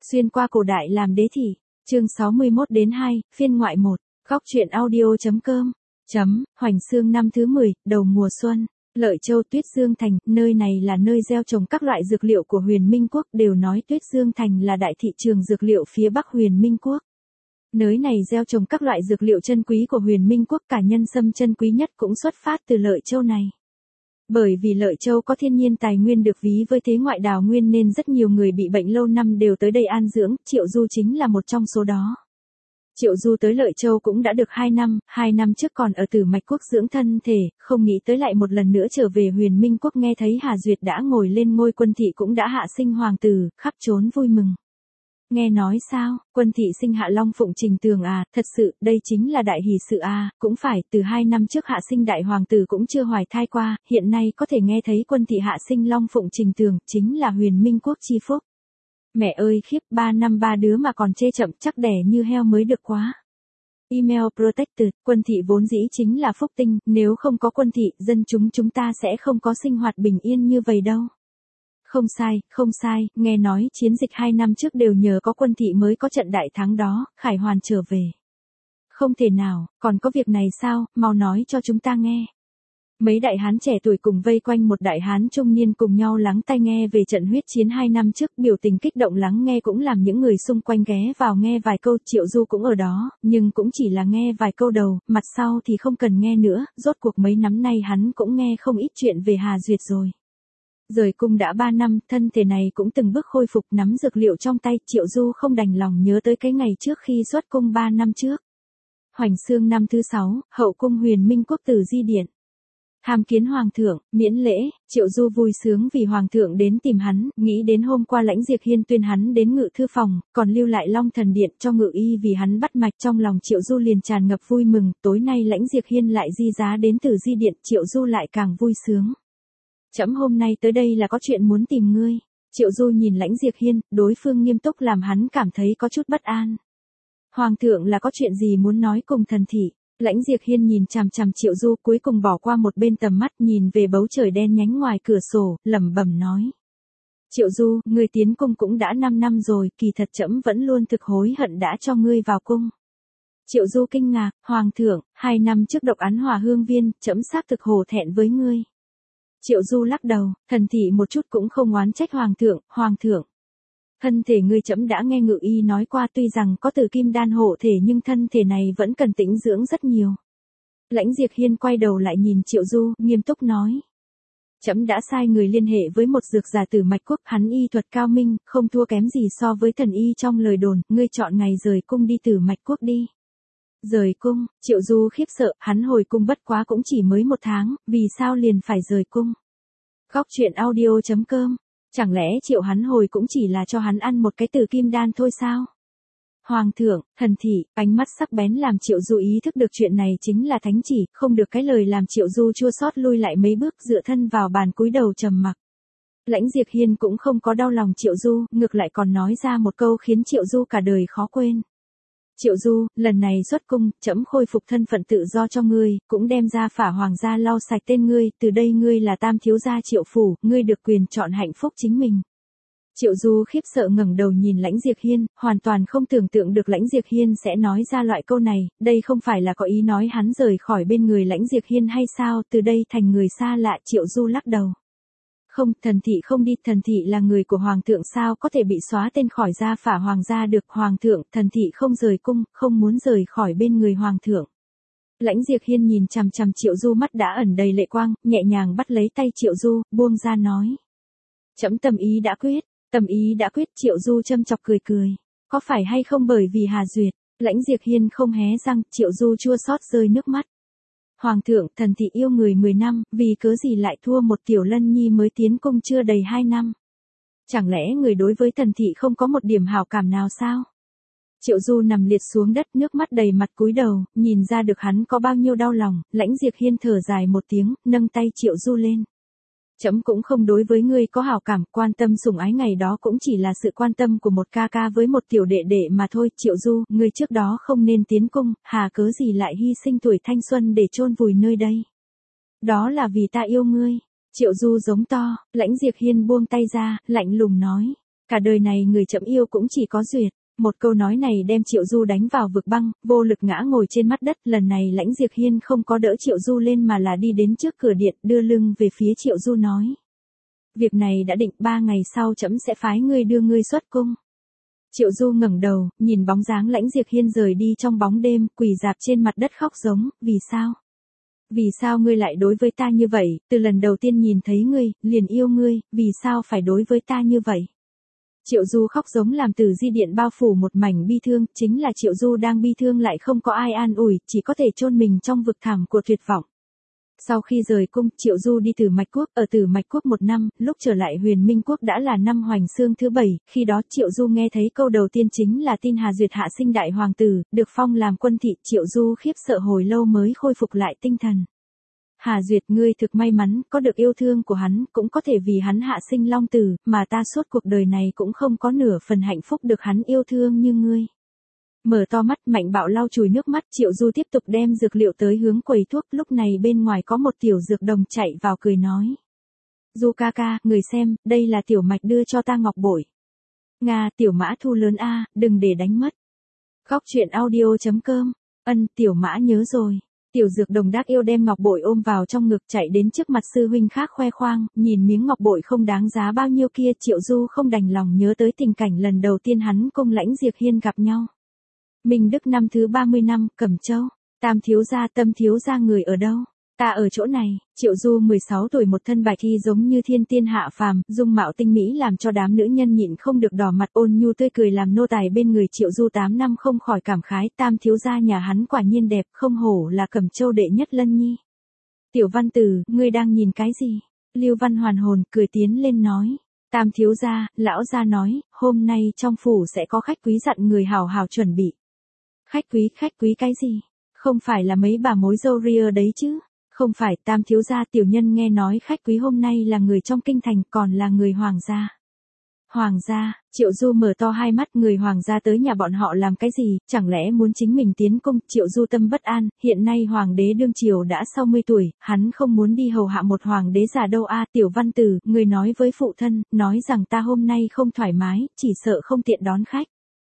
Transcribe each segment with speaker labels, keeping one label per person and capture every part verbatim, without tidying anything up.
Speaker 1: Xuyên qua cổ đại làm đế thị, chương sáu mươi mốt đến hai, phiên ngoại một, góc truyện audio.com, chấm, Hoành Xương năm thứ mười, đầu mùa xuân, Lợi Châu Tuyết Dương Thành, nơi này là nơi gieo trồng các loại dược liệu của Huyền Minh Quốc, đều nói Tuyết Dương Thành là đại thị trường dược liệu phía Bắc Huyền Minh Quốc. Nơi này gieo trồng các loại dược liệu chân quý của Huyền Minh Quốc, cả nhân sâm chân quý nhất cũng xuất phát từ Lợi Châu này. Bởi vì Lợi Châu có thiên nhiên tài nguyên được ví với thế ngoại đào nguyên nên rất nhiều người bị bệnh lâu năm đều tới đây an dưỡng, Triệu Du chính là một trong số đó. Triệu Du tới Lợi Châu cũng đã được hai năm, hai năm trước còn ở Tử Mạch Quốc dưỡng thân thể, không nghĩ tới lại một lần nữa trở về Huyền Minh Quốc, nghe thấy Hà Duyệt đã ngồi lên ngôi quân thị cũng đã hạ sinh hoàng tử, khắp trốn vui mừng. Nghe nói sao, quân thị sinh hạ Long Phụng Trình Tường à, thật sự, đây chính là đại hỷ sự à, cũng phải, từ hai năm trước hạ sinh đại hoàng tử cũng chưa hoài thai qua, hiện nay có thể nghe thấy quân thị hạ sinh Long Phụng Trình Tường, chính là Huyền Minh Quốc chi phúc. Mẹ ơi khiếp, ba năm ba đứa mà còn chê chậm, chắc đẻ như heo mới được quá. Email Protected, quân thị vốn dĩ chính là phúc tinh, nếu không có quân thị, dân chúng chúng ta sẽ không có sinh hoạt bình yên như vậy đâu. Không sai, không sai, nghe nói chiến dịch hai năm trước đều nhờ có quân thị mới có trận đại thắng đó, Khải Hoàn trở về. Không thể nào, còn có việc này sao, mau nói cho chúng ta nghe. Mấy đại hán trẻ tuổi cùng vây quanh một đại hán trung niên cùng nhau lắng tai nghe về trận huyết chiến hai năm trước, biểu tình kích động lắng nghe cũng làm những người xung quanh ghé vào nghe vài câu. Triệu Du cũng ở đó, nhưng cũng chỉ là nghe vài câu đầu, mặt sau thì không cần nghe nữa, rốt cuộc mấy năm nay hắn cũng nghe không ít chuyện về Hà Duyệt rồi. Rời cung đã ba năm, thân thể này cũng từng bước khôi phục, nắm dược liệu trong tay, Triệu Du không đành lòng nhớ tới cái ngày trước khi xuất cung ba năm trước. Hoành Xương năm thứ sáu, hậu cung Huyền Minh Quốc tử di điện. Tham kiến hoàng thượng, miễn lễ, Triệu Du vui sướng vì hoàng thượng đến tìm hắn, nghĩ đến hôm qua Lãnh Diệp Hiên tuyên hắn đến ngự thư phòng, còn lưu lại Long Thần Điện cho ngự y vì hắn bắt mạch, trong lòng Triệu Du liền tràn ngập vui mừng, tối nay Lãnh Diệp Hiên lại di giá đến tử di điện, Triệu Du lại càng vui sướng. Trẫm hôm nay tới đây là có chuyện muốn tìm ngươi. Triệu Du nhìn Lãnh Diệp Hiên, đối phương nghiêm túc làm hắn cảm thấy có chút bất an. Hoàng thượng là có chuyện gì muốn nói cùng thần thị? Lãnh Diệp Hiên nhìn chằm chằm Triệu Du, cuối cùng bỏ qua một bên tầm mắt, nhìn về bầu trời đen nhánh ngoài cửa sổ, lẩm bẩm nói. Triệu Du, ngươi tiến cung cũng đã năm năm rồi, kỳ thật trẫm vẫn luôn thực hối hận đã cho ngươi vào cung. Triệu Du kinh ngạc, hoàng thượng, hai năm trước độc án Hòa Hương Viên, trẫm xác thực hổ thẹn với ngươi. Triệu Du lắc đầu, thần thị một chút cũng không oán trách hoàng thượng, hoàng thượng. Thân thể ngươi trẫm đã nghe ngự y nói qua, tuy rằng có tử kim đan hộ thể nhưng thân thể này vẫn cần tĩnh dưỡng rất nhiều. Lãnh Diệp Hiên quay đầu lại nhìn Triệu Du, nghiêm túc nói. Trẫm đã sai người liên hệ với một dược giả Tử Mạch Quốc, hắn y thuật cao minh, không thua kém gì so với thần y trong lời đồn, ngươi chọn ngày rời cung đi Tử Mạch Quốc đi. Rời cung, Triệu Du khiếp sợ, hắn hồi cung bất quá cũng chỉ mới một tháng, vì sao liền phải rời cung? Góc truyện audio.com, chẳng lẽ Triệu hắn hồi cũng chỉ là cho hắn ăn một cái tử kim đan thôi sao? Hoàng thượng, thần thị, ánh mắt sắc bén làm Triệu Du ý thức được chuyện này chính là thánh chỉ, không được cái lời làm Triệu Du chua xót lui lại mấy bước, dựa thân vào bàn cúi đầu trầm mặc. Lãnh Diệp Hiên cũng không có đau lòng Triệu Du, ngược lại còn nói ra một câu khiến Triệu Du cả đời khó quên. Triệu Du, lần này xuất cung, trẫm khôi phục thân phận tự do cho ngươi, cũng đem ra phả hoàng gia lau sạch tên ngươi, từ đây ngươi là tam thiếu gia Triệu phủ, ngươi được quyền chọn hạnh phúc chính mình. Triệu Du khiếp sợ ngẩng đầu nhìn Lãnh Diệp Hiên, hoàn toàn không tưởng tượng được Lãnh Diệp Hiên sẽ nói ra loại câu này, đây không phải là có ý nói hắn rời khỏi bên người Lãnh Diệp Hiên hay sao, từ đây thành người xa lạ. Triệu Du lắc đầu. Không, thần thị không đi, thần thị là người của hoàng thượng, sao có thể bị xóa tên khỏi gia phả hoàng gia được? Hoàng thượng, thần thị không rời cung, không muốn rời khỏi bên người hoàng thượng. Lãnh Diệp Hiên nhìn chằm chằm Triệu Du, mắt đã ẩn đầy lệ quang, nhẹ nhàng bắt lấy tay Triệu Du, buông ra nói. Trẫm tâm ý đã quyết, tâm ý đã quyết. Triệu Du châm chọc cười cười. Có phải hay không bởi vì Hà Duyệt? Lãnh Diệp Hiên không hé răng, Triệu Du chua xót rơi nước mắt. Hoàng thượng, thần thị yêu người mười năm, vì cớ gì lại thua một tiểu lân nhi mới tiến cung chưa đầy hai năm? Chẳng lẽ người đối với thần thị không có một điểm hảo cảm nào sao? Triệu Du nằm liệt xuống đất, nước mắt đầy mặt cúi đầu, nhìn ra được hắn có bao nhiêu đau lòng. Lãnh Diệp Hiên thở dài một tiếng, nâng tay Triệu Du lên. Trẫm cũng không đối với ngươi có hảo cảm, quan tâm sủng ái ngày đó cũng chỉ là sự quan tâm của một ca ca với một tiểu đệ đệ mà thôi. Triệu Du, ngươi trước đó không nên tiến cung, hà cớ gì lại hy sinh tuổi thanh xuân để chôn vùi nơi đây? Đó là vì ta yêu ngươi. Triệu Du giống to, Lãnh Diệp Hiên buông tay ra, lạnh lùng nói. Cả đời này người chậm yêu cũng chỉ có duyệt. Một câu nói này đem Triệu Du đánh vào vực băng, vô lực ngã ngồi trên mặt đất. Lần này Lãnh Diệp Hiên không có đỡ Triệu Du lên mà là đi đến trước cửa điện, đưa lưng về phía Triệu Du nói. Việc này đã định, ba ngày sau trẫm sẽ phái ngươi đưa ngươi xuất cung. Triệu Du ngẩng đầu, nhìn bóng dáng Lãnh Diệp Hiên rời đi trong bóng đêm, quỳ dạp trên mặt đất khóc giống, vì sao? Vì sao ngươi lại đối với ta như vậy, từ lần đầu tiên nhìn thấy ngươi, liền yêu ngươi, vì sao phải đối với ta như vậy? Triệu Du khóc giống làm Tử Di Điện bao phủ một mảnh bi thương, chính là Triệu Du đang bi thương lại không có ai an ủi, chỉ có thể chôn mình trong vực thẳm của tuyệt vọng. Sau khi rời cung, Triệu Du đi Tử Mạch Quốc, ở Tử Mạch Quốc một năm, lúc trở lại Huyền Minh Quốc đã là năm Hoành Xương thứ bảy, khi đó Triệu Du nghe thấy câu đầu tiên chính là tin Hà Duyệt hạ sinh đại hoàng tử, được phong làm quân thị, Triệu Du khiếp sợ hồi lâu mới khôi phục lại tinh thần. Hà Duyệt, ngươi thực may mắn, có được yêu thương của hắn, cũng có thể vì hắn hạ sinh long tử, mà ta suốt cuộc đời này cũng không có nửa phần hạnh phúc được hắn yêu thương như ngươi. Mở to mắt, Mạnh Bạo lau chùi nước mắt, Triệu Du tiếp tục đem dược liệu tới hướng quầy thuốc, lúc này bên ngoài có một tiểu dược đồng chạy vào cười nói. Du ca ca, người xem, đây là tiểu mạch đưa cho ta ngọc bội. Nga, tiểu mã thu lớn a, đừng để đánh mất. Góc truyện audio chấm com, ân, tiểu mã nhớ rồi. Tiểu dược đồng đắc yêu đem ngọc bội ôm vào trong ngực chạy đến trước mặt sư huynh khác khoe khoang, nhìn miếng ngọc bội không đáng giá bao nhiêu kia, Triệu Du không đành lòng nhớ tới tình cảnh lần đầu tiên hắn cùng Lãnh Diệp Hiên gặp nhau. Minh Đức năm thứ ba mươi năm, Cẩm Châu, Tam thiếu gia, Tâm thiếu gia người ở đâu? Ta ở chỗ này. Triệu Du mười sáu tuổi, một thân bạch y giống như thiên tiên hạ phàm, dung mạo tinh mỹ làm cho đám nữ nhân nhịn không được đỏ mặt, ôn nhu tươi cười làm nô tài bên người Triệu Du tám năm không khỏi cảm khái, Tam thiếu gia nhà hắn quả nhiên đẹp, không hổ là Cẩm Châu đệ nhất lân nhi. Tiểu Văn Tử, ngươi đang nhìn cái gì? Lưu Văn hoàn hồn, cười tiến lên nói. Tam thiếu gia, lão gia nói, hôm nay trong phủ sẽ có khách quý, dặn người hào hào chuẩn bị. Khách quý, khách quý cái gì? Không phải là mấy bà mối dâu ria đấy chứ? Không phải, Tam thiếu gia, tiểu nhân nghe nói khách quý hôm nay là người trong kinh thành, còn là người hoàng gia. Hoàng gia? Triệu Du mở to hai mắt, người hoàng gia tới nhà bọn họ làm cái gì, chẳng lẽ muốn chính mình tiến cung? Triệu Du tâm bất an, hiện nay hoàng đế đương triều đã sáu mươi tuổi, hắn không muốn đi hầu hạ một hoàng đế già đâu a. Tiểu Văn Tử, người nói với phụ thân, nói rằng ta hôm nay không thoải mái, chỉ sợ không tiện đón khách.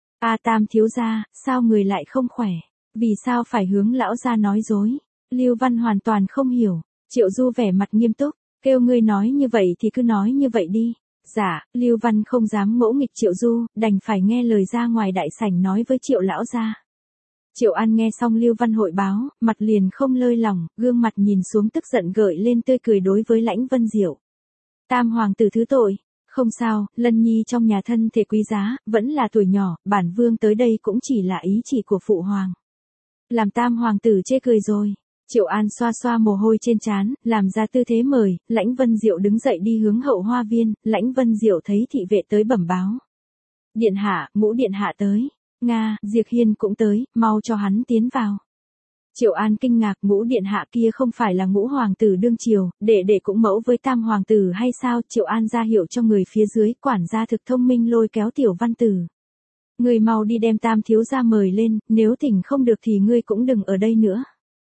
Speaker 1: A Tam thiếu gia, sao người lại không khỏe? Vì sao phải hướng lão gia nói dối? Lưu Văn hoàn toàn không hiểu. Triệu Du vẻ mặt nghiêm túc, kêu ngươi nói như vậy thì cứ nói như vậy đi. Dạ, Lưu Văn không dám ngỗ nghịch Triệu Du, đành phải nghe lời ra ngoài đại sảnh nói với Triệu lão gia. Triệu An nghe xong Lưu Văn hội báo, mặt liền không lơi lỏng, gương mặt nhìn xuống tức giận gợi lên tươi cười đối với Lãnh Vân Diệu. Tam hoàng tử thứ tội. Không sao, Lân Nhi trong nhà thân thể quý giá, vẫn là tuổi nhỏ, bản vương tới đây cũng chỉ là ý chỉ của phụ hoàng. Làm Tam hoàng tử chê cười rồi. Triệu An xoa xoa mồ hôi trên trán, làm ra tư thế mời, Lãnh Vân Diệu đứng dậy đi hướng hậu hoa viên, Lãnh Vân Diệu thấy thị vệ tới bẩm báo. Điện hạ, Ngũ điện hạ tới. Nga, Diệp Hiên cũng tới, mau cho hắn tiến vào. Triệu An kinh ngạc, Ngũ điện hạ kia không phải là Ngũ hoàng tử đương triều, đệ đệ cũng mẫu với Tam hoàng tử hay sao? Triệu An ra hiệu cho người phía dưới, quản gia thực thông minh lôi kéo Tiểu Văn Tử. Người mau đi đem Tam thiếu gia mời lên, nếu thỉnh không được thì ngươi cũng đừng ở đây nữa.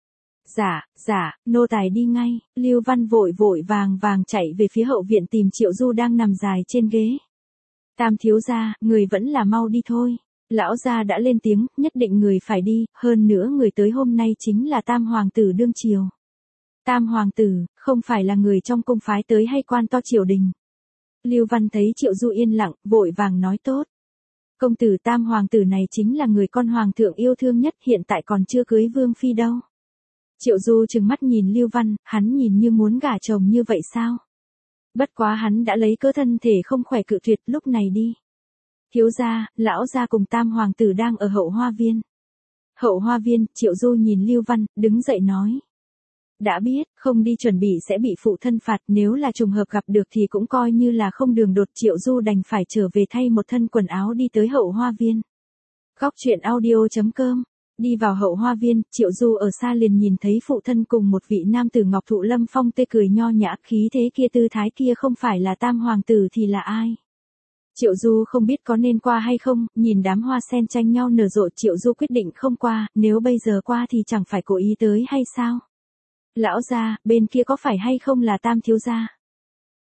Speaker 1: Dạ, dạ, nô tài đi ngay. Lưu Văn vội vội vàng vàng chạy về phía hậu viện tìm Triệu Du đang nằm dài trên ghế. Tam thiếu gia, người vẫn là mau đi thôi. Lão gia đã lên tiếng, nhất định người phải đi, hơn nữa người tới hôm nay chính là Tam hoàng tử đương triều. Tam hoàng tử, không phải là người trong cung phái tới hay quan to triều đình. Lưu Văn thấy Triệu Du yên lặng, vội vàng nói tốt. Công tử Tam hoàng tử này chính là người con hoàng thượng yêu thương nhất, hiện tại còn chưa cưới vương phi đâu. Triệu Du trừng mắt nhìn Lưu Văn, hắn nhìn như muốn gả chồng như vậy sao? Bất quá hắn đã lấy cớ thân thể không khỏe cự tuyệt, lúc này đi. Thiếu gia, lão gia cùng Tam hoàng tử đang ở hậu hoa viên. Hậu hoa viên, Triệu Du nhìn Lưu Văn, đứng dậy nói. Đã biết, không đi chuẩn bị sẽ bị phụ thân phạt, nếu là trùng hợp gặp được thì cũng coi như là không đường đột. Triệu Du đành phải trở về thay một thân quần áo đi tới hậu hoa viên. Góc truyện audio chấm com. Đi vào hậu hoa viên, Triệu Du ở xa liền nhìn thấy phụ thân cùng một vị nam tử Ngọc Thụ Lâm Phong tê cười nho nhã, khí thế kia tư thái kia không phải là Tam hoàng tử thì là ai? Triệu Du không biết có nên qua hay không, nhìn đám hoa sen tranh nhau nở rộ, Triệu Du quyết định không qua, nếu bây giờ qua thì chẳng phải cố ý tới hay sao? Lão gia, bên kia có phải hay không là Tam thiếu gia?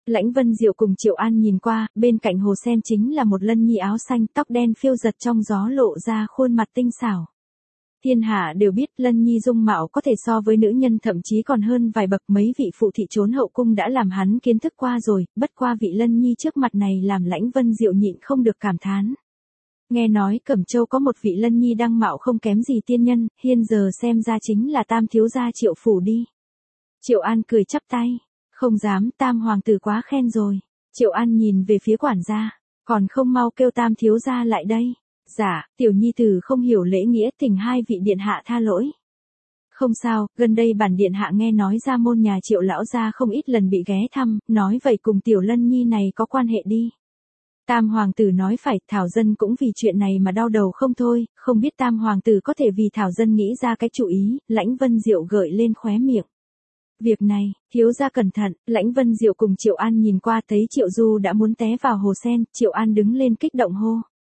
Speaker 1: Lãnh Vân Diệu cùng Triệu An nhìn qua, bên cạnh hồ sen chính là một Lân Nhi áo xanh, tóc đen phiêu giật trong gió lộ ra khuôn mặt tinh xảo. Thiên hạ đều biết Lân Nhi dung mạo có thể so với nữ nhân, thậm chí còn hơn vài bậc, mấy vị phụ thị trốn hậu cung đã làm hắn kiến thức qua rồi, bất qua vị Lân Nhi trước mặt này làm Lãnh Vân Diệu nhịn không được cảm thán. Nghe nói Cẩm Châu có một vị Lân Nhi đăng mạo không kém gì tiên nhân, hiện giờ xem ra chính là Tam thiếu gia Triệu phủ đi. Triệu An cười chắp tay, không dám, Tam hoàng tử quá khen rồi. Triệu An nhìn về phía quản gia, còn không mau kêu Tam thiếu gia lại đây. Dạ, tiểu nhi tử không hiểu lễ nghĩa, thỉnh hai vị điện hạ tha lỗi. Không sao, gần đây bản điện hạ nghe nói ra môn nhà Triệu lão gia không ít lần bị ghé thăm, nói vậy cùng tiểu Lân Nhi này có quan hệ đi. Tam hoàng tử nói phải, Thảo dân cũng vì chuyện này mà đau đầu không thôi, không biết Tam hoàng tử có thể vì Thảo dân nghĩ ra cái chủ ý. Lãnh Vân Diệu gợi lên khóe miệng. Việc này, thiếu gia cẩn thận. Lãnh Vân Diệu cùng Triệu An nhìn qua thấy Triệu Du đã muốn té vào hồ sen, Triệu An đứng lên kích động hô.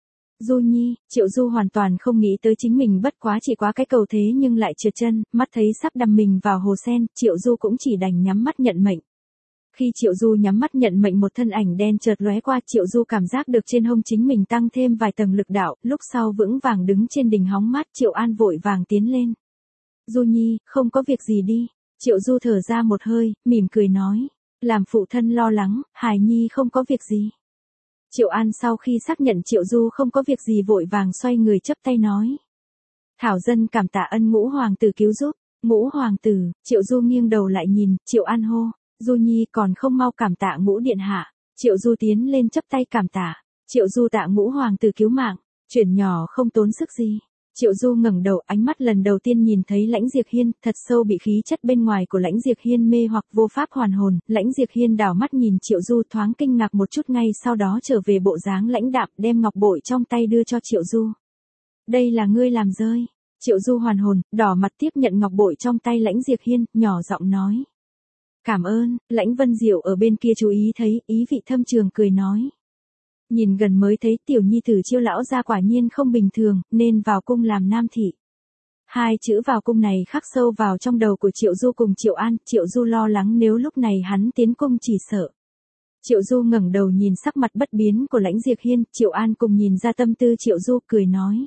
Speaker 1: Du Nhi. Triệu Du hoàn toàn không nghĩ tới chính mình bất quá chỉ quá cái cầu thế nhưng lại trượt chân, mắt thấy sắp đâm mình vào hồ sen, Triệu Du cũng chỉ đành nhắm mắt nhận mệnh. Khi Triệu Du nhắm mắt nhận mệnh, một thân ảnh đen chợt lóe qua, Triệu Du cảm giác được trên hông chính mình tăng thêm vài tầng lực đạo, lúc sau vững vàng đứng trên đỉnh hóng mát. Triệu An vội vàng tiến lên. Du Nhi, không có việc gì đi. Triệu Du thở ra một hơi, mỉm cười nói, làm phụ thân lo lắng, hài nhi không có việc gì. Triệu An sau khi xác nhận Triệu Du không có việc gì vội vàng xoay người chắp tay nói. Thảo dân cảm tạ ân Ngũ hoàng tử cứu giúp. Ngũ hoàng tử. Triệu Du nghiêng đầu lại nhìn, Triệu An hô, Du Nhi còn không mau cảm tạ Ngũ điện hạ. Triệu Du tiến lên chắp tay cảm tạ. Triệu Du tạ Ngũ hoàng tử cứu mạng, chuyện nhỏ không tốn sức gì. Triệu Du ngẩng đầu, ánh mắt lần đầu tiên nhìn thấy Lãnh Diệp Hiên, thật sâu bị khí chất bên ngoài của Lãnh Diệp Hiên mê hoặc, vô pháp hoàn hồn. Lãnh Diệp Hiên đảo mắt nhìn Triệu Du, thoáng kinh ngạc một chút, ngay sau đó trở về bộ dáng lãnh đạm, đem ngọc bội trong tay đưa cho Triệu Du. Đây là ngươi làm rơi. Triệu Du hoàn hồn, đỏ mặt tiếp nhận ngọc bội trong tay Lãnh Diệp Hiên, nhỏ giọng nói. Cảm ơn. Lãnh Vân Diệu ở bên kia chú ý thấy, ý vị thâm trường cười nói. Nhìn gần mới thấy tiểu nhi tử Chiêu lão gia quả nhiên không bình thường, nên vào cung làm nam thị. Hai chữ vào cung này khắc sâu vào trong đầu của Triệu Du cùng Triệu An. Triệu Du lo lắng nếu lúc này hắn tiến cung chỉ sợ. Triệu Du ngẩng đầu nhìn sắc mặt bất biến của Lãnh Diệp Hiên, Triệu An cùng nhìn ra tâm tư Triệu Du, cười nói.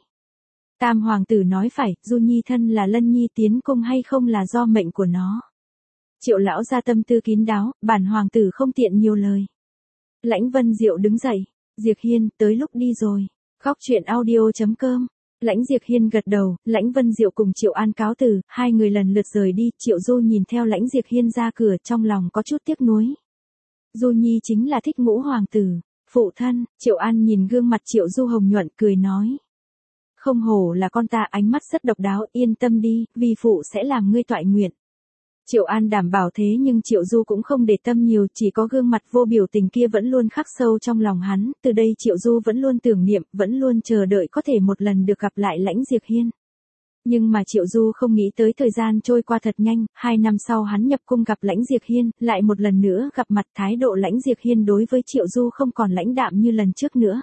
Speaker 1: Tam hoàng tử nói phải, Du Nhi thân là Lân Nhi tiến cung hay không là do mệnh của nó. Triệu lão gia tâm tư kín đáo, bản hoàng tử không tiện nhiều lời. Lãnh Vân Diệu đứng dậy. Diệp Hiên, tới lúc đi rồi. Góc truyện audio chấm com. Lãnh Diệp Hiên gật đầu, Lãnh Vân Diệu cùng Triệu An cáo từ, hai người lần lượt rời đi. Triệu Du nhìn theo Lãnh Diệp Hiên ra cửa, trong lòng có chút tiếc nuối. Du Nhi chính là thích Ngũ hoàng tử. Phụ thân. Triệu An nhìn gương mặt Triệu Du hồng nhuận, cười nói. Không hổ là con ta, ánh mắt rất độc đáo, yên tâm đi, vì phụ sẽ làm ngươi toại nguyện. Triệu An đảm bảo thế nhưng Triệu Du cũng không để tâm nhiều, chỉ có gương mặt vô biểu tình kia vẫn luôn khắc sâu trong lòng hắn, từ đây Triệu Du vẫn luôn tưởng niệm, vẫn luôn chờ đợi có thể một lần được gặp lại Lãnh Diệp Hiên. Nhưng mà Triệu Du không nghĩ tới thời gian trôi qua thật nhanh, hai năm sau hắn nhập cung gặp Lãnh Diệp Hiên, lại một lần nữa gặp mặt. Thái độ Lãnh Diệp Hiên đối với Triệu Du không còn lãnh đạm như lần trước nữa.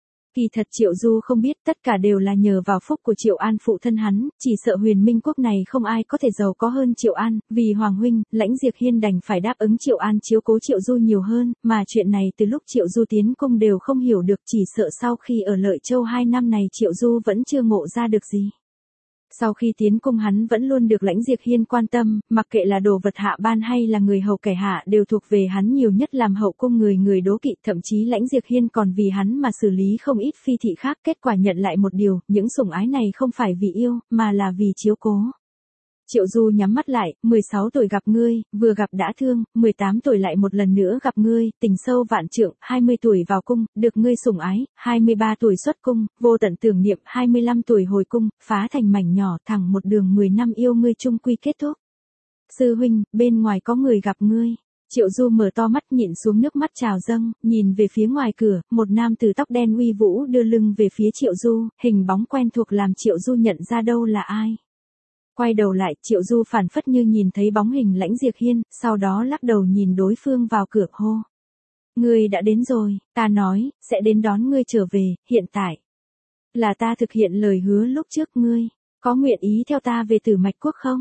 Speaker 1: Kỳ thật Triệu Du không biết tất cả đều là nhờ vào phúc của Triệu An phụ thân hắn, chỉ sợ huyền minh quốc này không ai có thể giàu có hơn Triệu An, vì Hoàng huynh, Lãnh Diệp Hiên đành phải đáp ứng Triệu An chiếu cố Triệu Du nhiều hơn, mà chuyện này từ lúc Triệu Du tiến cung đều không hiểu được, chỉ sợ sau khi ở Lợi Châu hai năm này Triệu Du vẫn chưa ngộ ra được gì. Sau khi tiến cung hắn vẫn luôn được Lãnh Diệp Hiên quan tâm, mặc kệ là đồ vật hạ ban hay là người hầu kẻ hạ đều thuộc về hắn, nhiều nhất làm hậu cung người người đố kỵ, thậm chí Lãnh Diệp Hiên còn vì hắn mà xử lý không ít phi thị khác, kết quả nhận lại một điều, những sủng ái này không phải vì yêu, mà là vì chiếu cố. Triệu Du nhắm mắt lại, mười sáu tuổi gặp ngươi, vừa gặp đã thương, mười tám tuổi lại một lần nữa gặp ngươi, tình sâu vạn trượng, hai mươi tuổi vào cung, được ngươi sủng ái, hai mươi ba tuổi xuất cung, vô tận tưởng niệm, hai mươi lăm tuổi hồi cung, phá thành mảnh nhỏ, thẳng một đường mười năm yêu ngươi chung quy kết thúc. Sư huynh, bên ngoài có người gặp ngươi. Triệu Du mở to mắt nhịn xuống nước mắt trào dâng, nhìn về phía ngoài cửa, một nam tử tóc đen uy vũ đưa lưng về phía Triệu Du, hình bóng quen thuộc làm Triệu Du nhận ra đâu là ai. Quay đầu lại, Triệu Du phản phất như nhìn thấy bóng hình Lãnh Diệp Hiên, sau đó lắc đầu nhìn đối phương vào cửa, hô. Ngươi đã đến rồi, ta nói, sẽ đến đón ngươi trở về, hiện tại. Là ta thực hiện lời hứa lúc trước, ngươi, có nguyện ý theo ta về Tử Mạch Quốc không?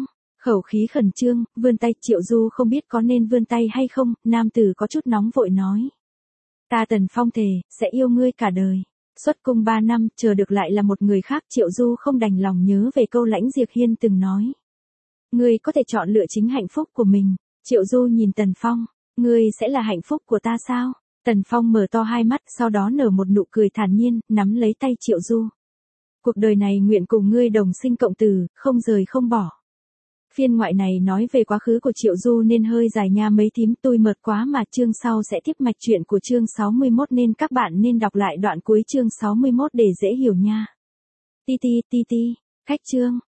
Speaker 1: Khẩu khí khẩn trương, vươn tay, Triệu Du không biết có nên vươn tay hay không, nam tử có chút nóng vội nói. Ta Tần Phong thề, sẽ yêu ngươi cả đời. Xuất cung ba năm, chờ được lại là một người khác, Triệu Du không đành lòng nhớ về câu Lãnh Diệp Hiên từng nói. Ngươi có thể chọn lựa chính hạnh phúc của mình. Triệu Du nhìn Tần Phong, ngươi sẽ là hạnh phúc của ta sao? Tần Phong mở to hai mắt, sau đó nở một nụ cười thản nhiên, nắm lấy tay Triệu Du. Cuộc đời này nguyện cùng ngươi đồng sinh cộng tử, không rời không bỏ. Phiên ngoại này nói về quá khứ của Triệu Du nên hơi dài nha mấy thím, tôi mượt quá mà chương sau sẽ tiếp mạch chuyện của chương sáu mươi mốt nên các bạn nên đọc lại đoạn cuối chương sáu mươi mốt để dễ hiểu nha. Ti ti ti ti, khách chương.